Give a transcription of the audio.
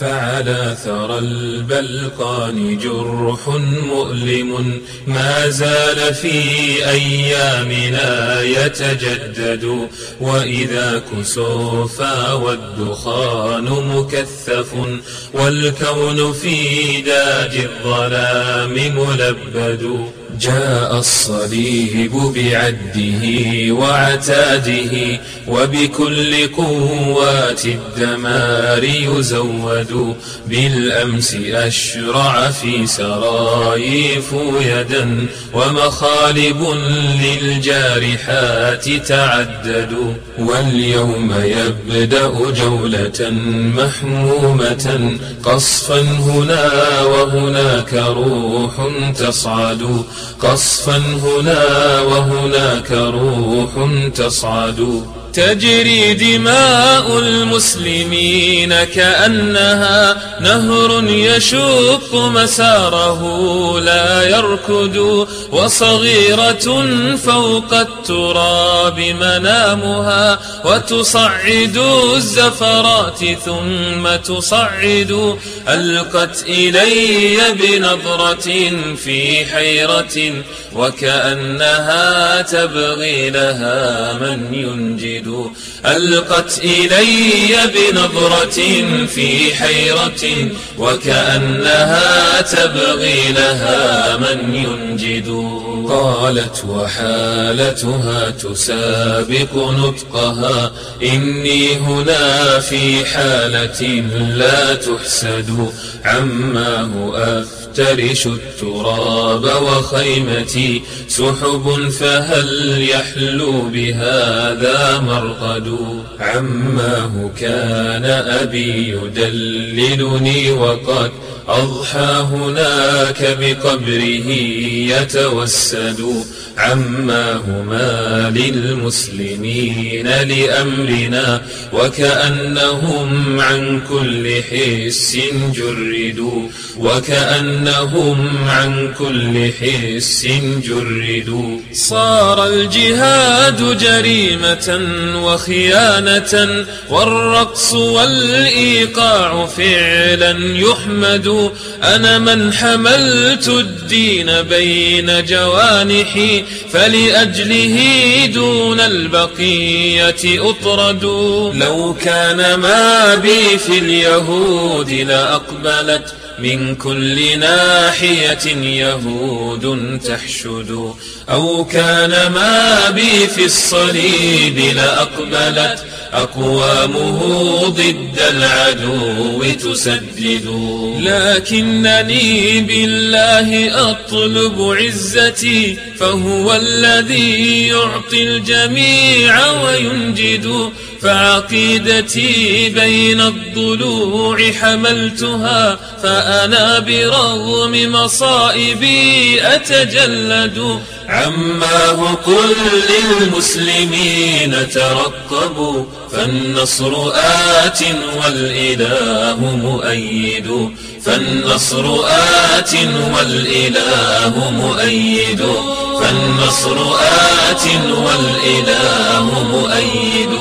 فعلى ثرى البلقان جرح مؤلم ما زال في أيامنا يتجدد، وإذا كسوفا والدخان مكثف والكون في داج الظلام ملبد. جاء الصليب بعده وعتاده وبكل قوات الدمار يزود، بالأمس أشرع في سرايف يدا ومخالب للجارحات تعدد، واليوم يبدأ جولة محمومة قصفا هنا وهناك روح تصعد، قصفا هنا وهناك روح تصعد. تجري دماء المسلمين كأنها نهر يشق مساره لا يركد، وصغيرة فوق التراب منامها وتصعد الزفرات ثم تصعد. ألقت إلي بنظرة في حيرة وكأنها تبغي لها من ينجد، ألقت إلي بنظرة في حيرة وكأنها تبغي لها من ينجد. قالت وحالتها تسابق نطقها إني هنا في حالة لا تحسد، عماه أفترش التراب وخيمتي سحب فهل يحلو بهذا مرقد. عماه كان أبي يدللني وقد أضحى هناك بقبره يتوسد، عماه ما للمسلمين لأمرنا وكأنهم عن كل حس جردوا، وكأنهم عن كل حس جردوا. صار الجهاد جريمة وخيانة والرقص والإيقاع فعلا يحمد، أنا من حملت الدين بين جوانحي فلأجله دون البقية أطرد. لو كان ما بي في اليهود لأقبلت من كل ناحية يهود تحشد، أو كان ما بي في الصليب لأقبلت أقوامه ضد العدو تسدد. لكنني بالله أطلب عزتي فهو الذي يعطي الجميع وينجد، فعقيدتي بين الضلوع حملتها فأنا برغم مصائبي أتجلد. عماه قل للمسلمين ترقبوا فالنصر آت والإله مؤيد، فالنصر آت والإله مؤيد، فالنصر آت والإله مؤيد.